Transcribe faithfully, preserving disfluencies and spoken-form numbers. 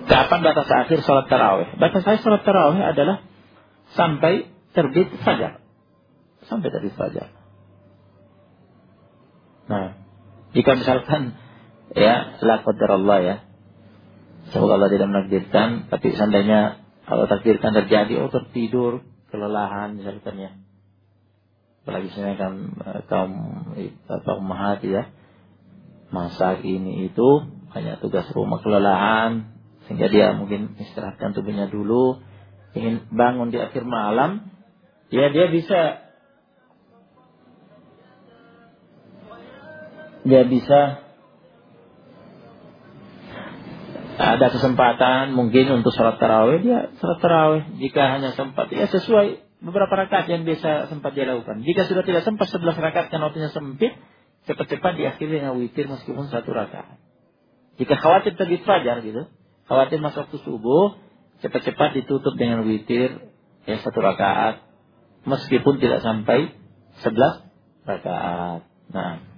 Kapan batas akhir sholat tarawih? Batas akhir sholat tarawih adalah sampai terbit fajar. Sampai terbit fajar. Nah, jika misalkan ya, la qadarullah ya, semoga Allah tidak menakdirkan, tapi seandainya kalau takdirkan terjadi, oh tertidur, kelelahan misalkan ya, apalagi sebenarnya kan kaum apa ummahat ya, masak ini itu hanya tugas rumah, kelelahan, sehingga dia mungkin istirahatkan tubuhnya dulu, ingin bangun di akhir malam, ya dia bisa dia bisa ada kesempatan mungkin untuk sholat tarawih, dia sholat tarawih. Jika hanya sempat, ya sesuai beberapa rakaat yang biasa sempat dia lakukan. Jika sudah tidak sempat sebelas rakaat karena waktunya sempit, cepat-cepat diakhiri dengan witir meskipun satu rakaat. Jika khawatir terbit fajar gitu, khawatir masuk waktu subuh, cepat-cepat ditutup dengan witir ya satu rakaat meskipun tidak sampai sebelas rakaat. Nah,